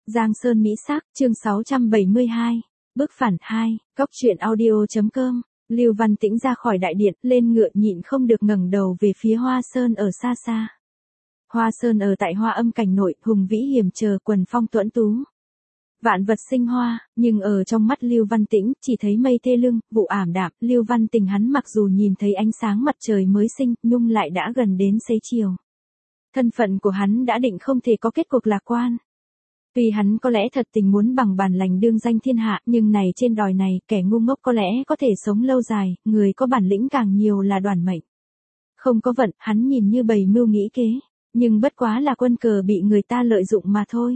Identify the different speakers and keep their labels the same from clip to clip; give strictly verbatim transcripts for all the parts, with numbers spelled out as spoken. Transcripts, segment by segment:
Speaker 1: Giang Sơn Mỹ Sắc, chương sáu trăm bảy mươi hai. Bức phản hai, Cóc truyện audio.com. Lưu Văn Tĩnh ra khỏi đại điện, lên ngựa nhịn không được ngẩng đầu về phía Hoa Sơn ở xa xa. Hoa Sơn ở tại Hoa Âm cảnh nội, hùng vĩ hiểm trở, quần phong tuẫn tú. Vạn vật sinh hoa, nhưng ở trong mắt Lưu Văn Tĩnh, chỉ thấy mây thê lương, vụ ảm đạm. Lưu Văn Tình hắn mặc dù nhìn thấy ánh sáng mặt trời mới sinh, nhưng lại đã gần đến xế chiều. Thân phận của hắn đã định không thể có kết cục lạc quan. Tuy hắn có lẽ thật tình muốn bằng bản lành đương danh thiên hạ, nhưng này trên đòi này, kẻ ngu ngốc có lẽ có thể sống lâu dài, người có bản lĩnh càng nhiều là đoàn mệnh. Không có vận, hắn nhìn như bày mưu nghĩ kế, nhưng bất quá là quân cờ bị người ta lợi dụng mà thôi.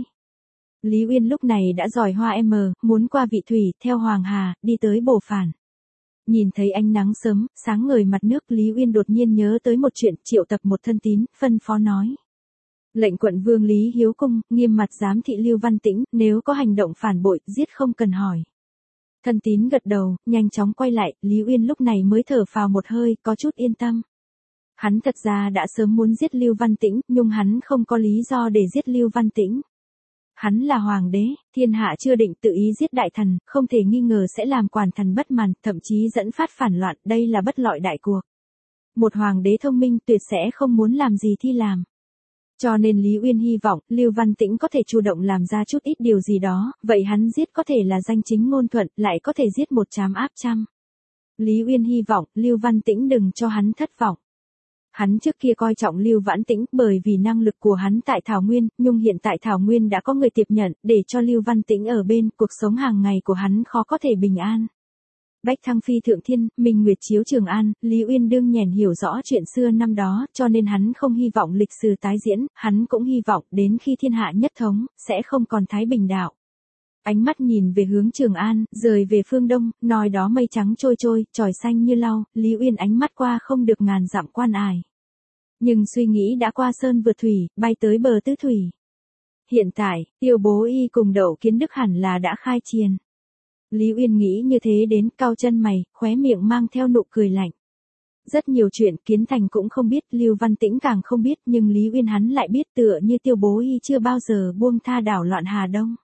Speaker 1: Lý Uyên lúc này đã giỏi hoa M, muốn qua vị thủy, theo Hoàng Hà, đi tới Bồ Phản. Nhìn thấy ánh nắng sớm, sáng ngời mặt nước, Lý Uyên đột nhiên nhớ tới một chuyện, triệu tập một thân tín, phân phó nói. Lệnh quận vương Lý Hiếu Cung, nghiêm mặt giám thị Lưu Văn Tĩnh, nếu có hành động phản bội, giết không cần hỏi. Thân tín gật đầu, nhanh chóng quay lại, Lý Uyên lúc này mới thở phào một hơi, có chút yên tâm. Hắn thật ra đã sớm muốn giết Lưu Văn Tĩnh, nhưng hắn không có lý do để giết Lưu Văn Tĩnh. Hắn là hoàng đế, thiên hạ chưa định tự ý giết đại thần, không thể nghi ngờ sẽ làm quản thần bất màn, thậm chí dẫn phát phản loạn, đây là bất lợi đại cuộc. Một hoàng đế thông minh tuyệt sẽ không muốn làm gì thì làm. Cho nên Lý Uyên hy vọng, Lưu Văn Tĩnh có thể chủ động làm ra chút ít điều gì đó, vậy hắn giết có thể là danh chính ngôn thuận, lại có thể giết một trám áp trăm. Lý Uyên hy vọng, Lưu Văn Tĩnh đừng cho hắn thất vọng. Hắn trước kia coi trọng Lưu Văn Tĩnh bởi vì năng lực của hắn tại Thảo Nguyên, nhưng hiện tại Thảo Nguyên đã có người tiếp nhận, để cho Lưu Văn Tĩnh ở bên, cuộc sống hàng ngày của hắn khó có thể bình an. Bách Thăng Phi thượng thiên, Minh Nguyệt chiếu Trường An, Lý Uyên đương nhèn hiểu rõ chuyện xưa năm đó, cho nên hắn không hy vọng lịch sử tái diễn, hắn cũng hy vọng đến khi thiên hạ nhất thống, sẽ không còn thái bình đạo. Ánh mắt nhìn về hướng Trường An, rời về phương đông, nói đó mây trắng trôi trôi, tròi xanh như lau, Lý Uyên ánh mắt qua không được ngàn dặm quan ải. Nhưng suy nghĩ đã qua sơn vượt thủy, bay tới bờ tứ thủy. Hiện tại, Tiêu Bố Y cùng Đậu Kiến Đức hẳn là đã khai chiến. Lý Uyên nghĩ như thế đến, cau chân mày, khóe miệng mang theo nụ cười lạnh. Rất nhiều chuyện Kiến Thành cũng không biết, Lưu Văn Tĩnh càng không biết, nhưng Lý Uyên hắn lại biết, tựa như Tiêu Bố Y chưa bao giờ buông tha đảo loạn Hà Đông.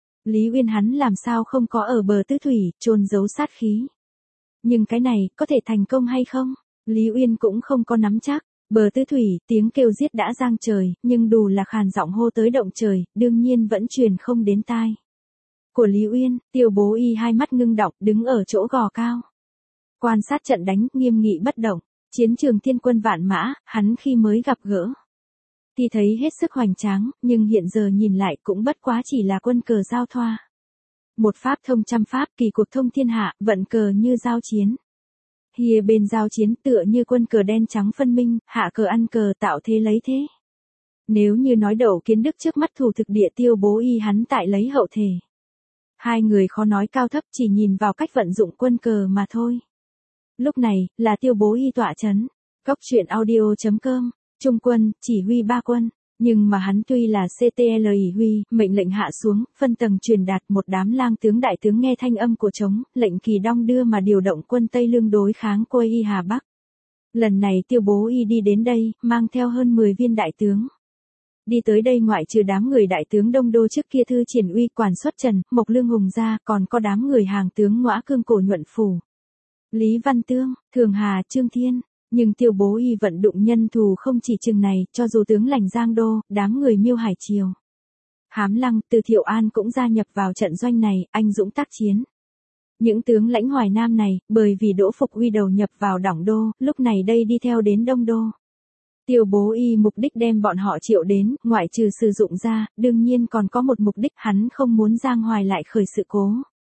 Speaker 1: Lý Uyên hắn làm sao không có ở bờ tứ thủy, chôn giấu sát khí. Nhưng cái này, có thể thành công hay không? Lý Uyên cũng không có nắm chắc. Bờ tứ thủy, tiếng kêu giết đã giang trời, nhưng đủ là khàn giọng hô tới động trời, đương nhiên vẫn truyền không đến tai. Của Lý Uyên, Tiêu Bố Y hai mắt ngưng đọng, đứng ở chỗ gò cao. Quan sát trận đánh, nghiêm nghị bất động, chiến trường thiên quân vạn mã, hắn khi mới gặp gỡ. Thì thấy hết sức hoành tráng, nhưng hiện giờ nhìn lại cũng bất quá chỉ là quân cờ giao thoa. Một pháp thông trăm pháp, kỳ cuộc thông thiên hạ, vận cờ như giao chiến. Hìa bên giao chiến tựa như quân cờ đen trắng phân minh, hạ cờ ăn cờ tạo thế lấy thế. Nếu như nói Đậu Kiến Đức trước mắt thủ thực địa, Tiêu Bố Y hắn tại lấy hậu thể. Hai người khó nói cao thấp, chỉ nhìn vào cách vận dụng quân cờ mà thôi. Lúc này, là Tiêu Bố Y tọa chấn. Cóc truyện audio.com, trung quân, chỉ huy ba quân. Nhưng mà hắn tuy là xê tê lờ ỷ huy, mệnh lệnh hạ xuống, phân tầng truyền đạt, một đám lang tướng đại tướng nghe thanh âm của trống, lệnh kỳ đong đưa mà điều động quân Tây Lương đối kháng Quây Y Hà Bắc. Lần này Tiêu Bố Y đi đến đây, mang theo hơn mười viên đại tướng. Đi tới đây ngoại trừ đám người đại tướng Đông Đô trước kia Thư Triển Uy, Quản Xuất Trần, Mộc Lương Hùng ra, còn có đám người hàng tướng Ngõa Cương Cổ Nhuận Phủ, Lý Văn Tương, Thường Hà, Trương Thiên. Nhưng Tiêu Bố Y vận dụng nhân thù không chỉ chừng này, cho dù tướng lãnh Giang Đô, đám người Miêu Hải Triều, Hám Lăng, Từ Thiệu An cũng gia nhập vào trận doanh này, anh dũng tác chiến. Những tướng lãnh Hoài Nam này, bởi vì Đỗ Phục Uy đầu nhập vào Đảng Đô, lúc này đây đi theo đến Đông Đô. Tiêu Bố Y mục đích đem bọn họ triệu đến, ngoại trừ sử dụng ra, đương nhiên còn có một mục đích, hắn không muốn Giang Hoài lại khởi sự cố.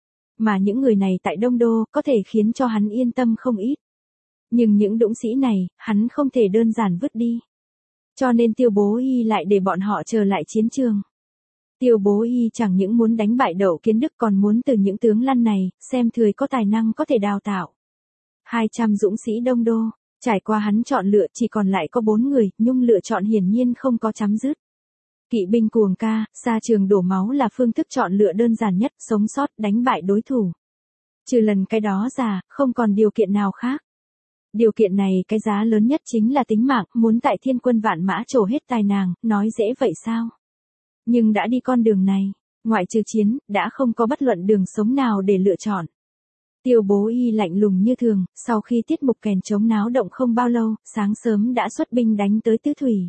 Speaker 1: Mà những người này tại Đông Đô, có thể khiến cho hắn yên tâm không ít. Nhưng những dũng sĩ này, hắn không thể đơn giản vứt đi. Cho nên Tiêu Bố Y lại để bọn họ trở lại chiến trường. Tiêu Bố Y chẳng những muốn đánh bại Đậu Kiến Đức, còn muốn từ những tướng lăn này, xem thười có tài năng có thể đào tạo. hai trăm dũng sĩ Đông Đô, trải qua hắn chọn lựa chỉ còn lại có bốn người, nhưng lựa chọn hiển nhiên không có chấm dứt. Kỵ binh cuồng ca, xa trường đổ máu là phương thức chọn lựa đơn giản nhất, sống sót, đánh bại đối thủ. Trừ lần cái đó ra, không còn điều kiện nào khác. Điều kiện này cái giá lớn nhất chính là tính mạng, muốn tại thiên quân vạn mã trổ hết tài nàng, nói dễ vậy sao? Nhưng đã đi con đường này, ngoại trừ chiến, đã không có bất luận đường sống nào để lựa chọn. Tiêu Bố Y lạnh lùng như thường, sau khi tiết mục kèn trống náo động không bao lâu, sáng sớm đã xuất binh đánh tới Tứ Thủy.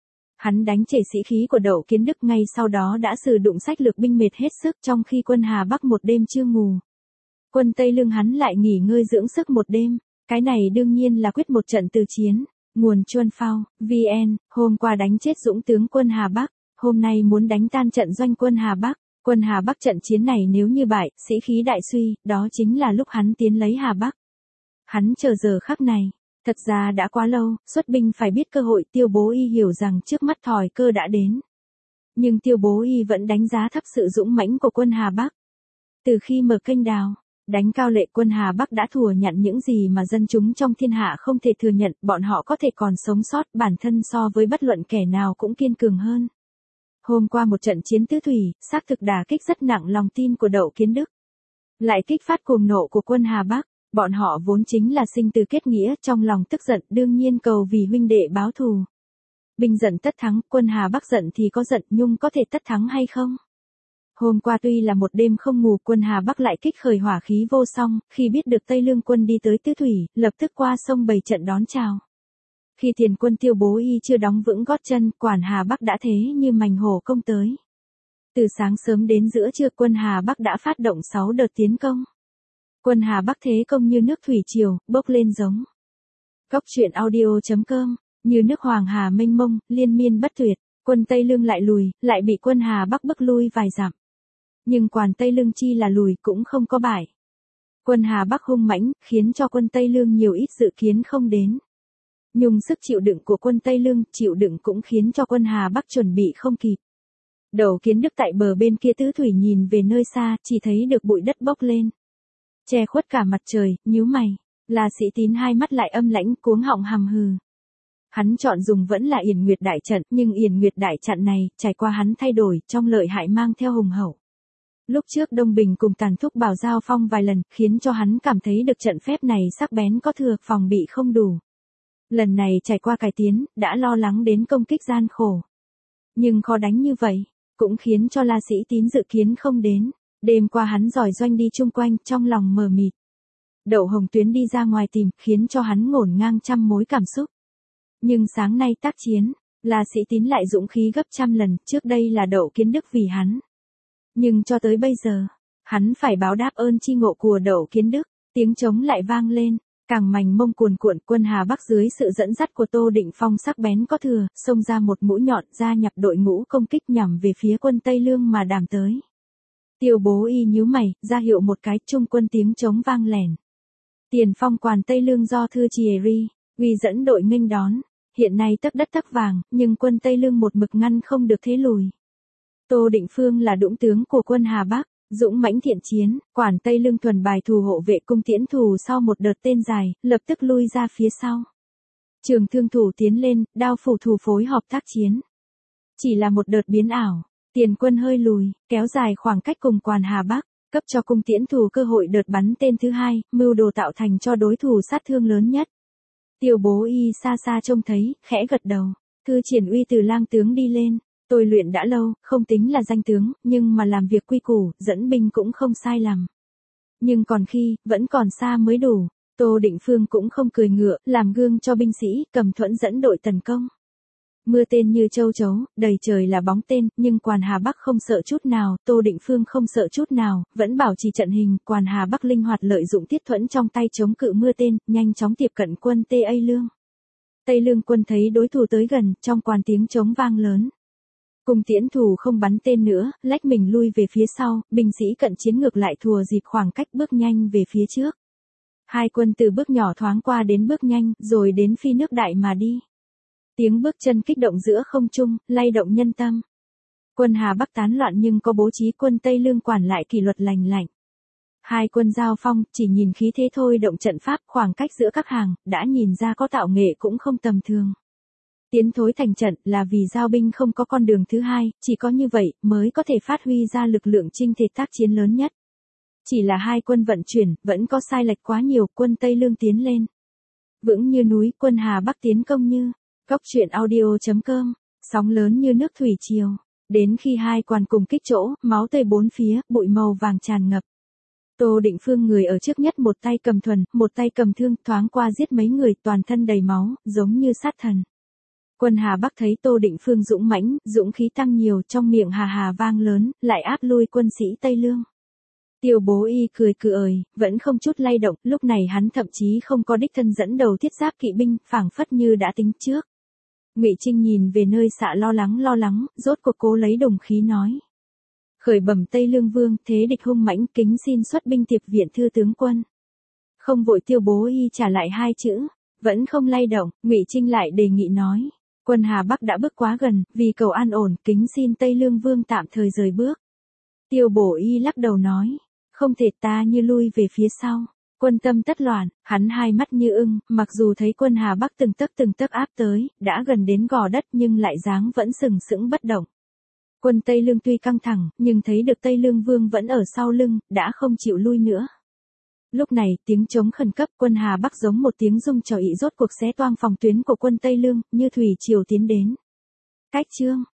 Speaker 1: Hắn đánh trệ sĩ khí của Đậu Kiến Đức, ngay sau đó đã sử dụng sách lược binh mệt hết sức, trong khi quân Hà Bắc một đêm chưa ngủ. Quân Tây Lương hắn lại nghỉ ngơi dưỡng sức một đêm, cái này đương nhiên là quyết một trận từ chiến. Nguồn Chuân Phao, vê en, hôm qua đánh chết dũng tướng quân Hà Bắc, hôm nay muốn đánh tan trận doanh quân Hà Bắc. Quân Hà Bắc trận chiến này nếu như bại, sĩ khí đại suy, đó chính là lúc hắn tiến lấy Hà Bắc. Hắn chờ giờ khắc này, thật ra đã quá lâu, xuất binh phải biết cơ hội. Tiêu Bố Y hiểu rằng trước mắt thòi cơ đã đến. Nhưng Tiêu Bố Y vẫn đánh giá thấp sự dũng mãnh của quân Hà Bắc. Từ khi mở kênh đào, đánh Cao Lệ, quân Hà Bắc đã thừa nhận những gì mà dân chúng trong thiên hạ không thể thừa nhận, bọn họ có thể còn sống sót, bản thân so với bất luận kẻ nào cũng kiên cường hơn. Hôm qua một trận chiến Tứ Thủy, xác thực đả kích rất nặng lòng tin của Đậu Kiến Đức. Lại kích phát cuồng nộ của quân Hà Bắc, bọn họ vốn chính là sinh từ kết nghĩa, trong lòng tức giận, đương nhiên cầu vì huynh đệ báo thù. Binh giận tất thắng, quân Hà Bắc giận thì có giận, nhưng có thể tất thắng hay không? Hôm qua tuy là một đêm không ngủ, quân Hà Bắc lại kích khởi hỏa khí vô song, khi biết được Tây Lương quân đi tới Tứ Thủy, lập tức qua sông bày trận đón chào. Khi tiền quân Tiêu Bố Y chưa đóng vững gót chân, quản Hà Bắc đã thế như mành hổ công tới. Từ sáng sớm đến giữa trưa, quân Hà Bắc đã phát động sáu đợt tiến công. Quân Hà Bắc thế công như nước thủy triều, bốc lên giống. Góc truyện audio chấm com, như nước Hoàng Hà mênh mông, liên miên bất tuyệt, quân Tây Lương lại lùi, lại bị quân Hà Bắc bức lui vài dặm. Nhưng quản Tây Lương chi là lùi cũng không có bại. Quân Hà Bắc hung mãnh, khiến cho quân Tây Lương nhiều ít dự kiến không đến. Nhưng sức chịu đựng của quân Tây Lương chịu đựng cũng khiến cho quân Hà Bắc chuẩn bị không kịp. Đậu Kiến Đức tại bờ bên kia Tứ Thủy nhìn về nơi xa, chỉ thấy được bụi đất bốc lên, che khuất cả mặt trời, nhíu mày. La Sĩ Tín hai mắt lại âm lãnh, cuống họng hầm hừ. Hắn chọn dùng vẫn là Yển Nguyệt đại trận, nhưng Yển Nguyệt đại trận này, trải qua hắn thay đổi, trong lợi hại mang theo hùng hậu. Lúc trước Đông Bình cùng Tàn Thúc Bảo giao phong vài lần, khiến cho hắn cảm thấy được trận phép này sắc bén có thừa, phòng bị không đủ. Lần này trải qua cải tiến, đã lo lắng đến công kích gian khổ. Nhưng khó đánh như vậy, cũng khiến cho La Sĩ Tín dự kiến không đến. Đêm qua hắn giỏi doanh đi chung quanh, trong lòng mờ mịt. Đậu Hồng Tuyến đi ra ngoài tìm, khiến cho hắn ngổn ngang trăm mối cảm xúc. Nhưng sáng nay tác chiến, La Sĩ Tín lại dũng khí gấp trăm lần, trước đây là Đậu Kiến Đức vì hắn. Nhưng cho tới bây giờ, hắn phải báo đáp ơn chi ngộ của Đậu Kiến Đức. Tiếng trống lại vang lên, càng mành mông cuồn cuộn. Quân Hà Bắc dưới sự dẫn dắt của Tô Định Phong sắc bén có thừa, xông ra một mũi nhọn, gia nhập đội ngũ công kích nhằm về phía quân Tây Lương mà đàm tới. Tiêu Bố Y nhíu mày, ra hiệu một cái, trung quân tiếng trống vang lẻn. Tiền phong quản Tây Lương do Thư Thierry uy dẫn đội nghênh đón, hiện nay tấc đất tấc vàng, nhưng quân Tây Lương một mực ngăn không được thế lùi. Tô Định Phương là đũng tướng của quân Hà Bắc, dũng mãnh thiện chiến, quản Tây Lương thuần bài thù hộ vệ cung tiễn thù sau một đợt tên dài, lập tức lui ra phía sau. Trường thương thủ tiến lên, đao phủ thủ phối hợp tác chiến. Chỉ là một đợt biến ảo, tiền quân hơi lùi, kéo dài khoảng cách cùng quản Hà Bắc, cấp cho cung tiễn thù cơ hội đợt bắn tên thứ hai, mưu đồ tạo thành cho đối thủ sát thương lớn nhất. Tiêu Bố Y xa xa trông thấy, khẽ gật đầu. Thư Triển Uy từ lang tướng đi lên. Tôi luyện đã lâu, không tính là danh tướng, nhưng mà làm việc quy củ, dẫn binh cũng không sai lầm. Nhưng còn khi, vẫn còn xa mới đủ. Tô Định Phương cũng không cười ngựa, làm gương cho binh sĩ, cầm thuẫn dẫn đội tấn công. Mưa tên như châu chấu, đầy trời là bóng tên, nhưng quản Hà Bắc không sợ chút nào, Tô Định Phương không sợ chút nào, vẫn bảo trì trận hình, quản Hà Bắc linh hoạt lợi dụng tiết thuẫn trong tay chống cự mưa tên, nhanh chóng tiếp cận quân Tây Lương. Tây Lương quân thấy đối thủ tới gần, trong quan tiếng trống vang lớn. Cùng tiễn thủ không bắn tên nữa, lách mình lui về phía sau, binh sĩ cận chiến ngược lại thùa dịp khoảng cách bước nhanh về phía trước. Hai quân từ bước nhỏ thoáng qua đến bước nhanh, rồi đến phi nước đại mà đi. Tiếng bước chân kích động giữa không trung, lay động nhân tâm. Quân Hà Bắc tán loạn nhưng có bố trí quân Tây Lương quản lại kỷ luật lành lạnh. Hai quân giao phong, chỉ nhìn khí thế thôi động trận pháp, khoảng cách giữa các hàng, đã nhìn ra có tạo nghệ cũng không tầm thường. Tiến thối thành trận là vì giao binh không có con đường thứ hai, chỉ có như vậy mới có thể phát huy ra lực lượng chinh thể tác chiến lớn nhất. Chỉ là hai quân vận chuyển, vẫn có sai lệch quá nhiều, quân Tây Lương tiến lên vững như núi, quân Hà Bắc tiến công như. Góc truyện audio chấm com, sóng lớn như nước thủy triều. Đến khi hai quan cùng kích chỗ, máu tươi bốn phía, bụi màu vàng tràn ngập. Tô Định Phương người ở trước nhất một tay cầm thuần, một tay cầm thương, thoáng qua giết mấy người, toàn thân đầy máu, giống như sát thần. Quân Hà Bắc thấy Tô Định Phương dũng mãnh, dũng khí tăng nhiều, trong miệng hà hà vang lớn, lại áp lui quân sĩ Tây Lương. Tiêu Bố Y cười cười, vẫn không chút lay động, lúc này hắn thậm chí không có đích thân dẫn đầu thiết giáp kỵ binh, phảng phất như đã tính trước. Ngụy Trinh nhìn về nơi xạ lo lắng lo lắng, rốt cuộc cố lấy đồng khí nói. Khởi bẩm Tây Lương Vương, thế địch hung mãnh, kính xin xuất binh tiếp viện thư tướng quân. Không vội. Tiêu Bố Y trả lại hai chữ, vẫn không lay động. Ngụy Trinh lại đề nghị nói. Quân Hà Bắc đã bước quá gần, vì cầu an ổn, kính xin Tây Lương Vương tạm thời rời bước. Tiêu Bố Y lắc đầu nói. Không thể, ta như lui về phía sau. Quân tâm tất loạn, hắn hai mắt như ưng, mặc dù thấy quân Hà Bắc từng tấc từng tấc áp tới, đã gần đến gò đất nhưng lại dáng vẫn sừng sững bất động. Quân Tây Lương tuy căng thẳng, nhưng thấy được Tây Lương Vương vẫn ở sau lưng, đã không chịu lui nữa. Lúc này, tiếng trống khẩn cấp, quân Hà Bắc giống một tiếng rung trời ị rốt cuộc xé toang phòng tuyến của quân Tây Lương, như thủy triều tiến đến. Cách chương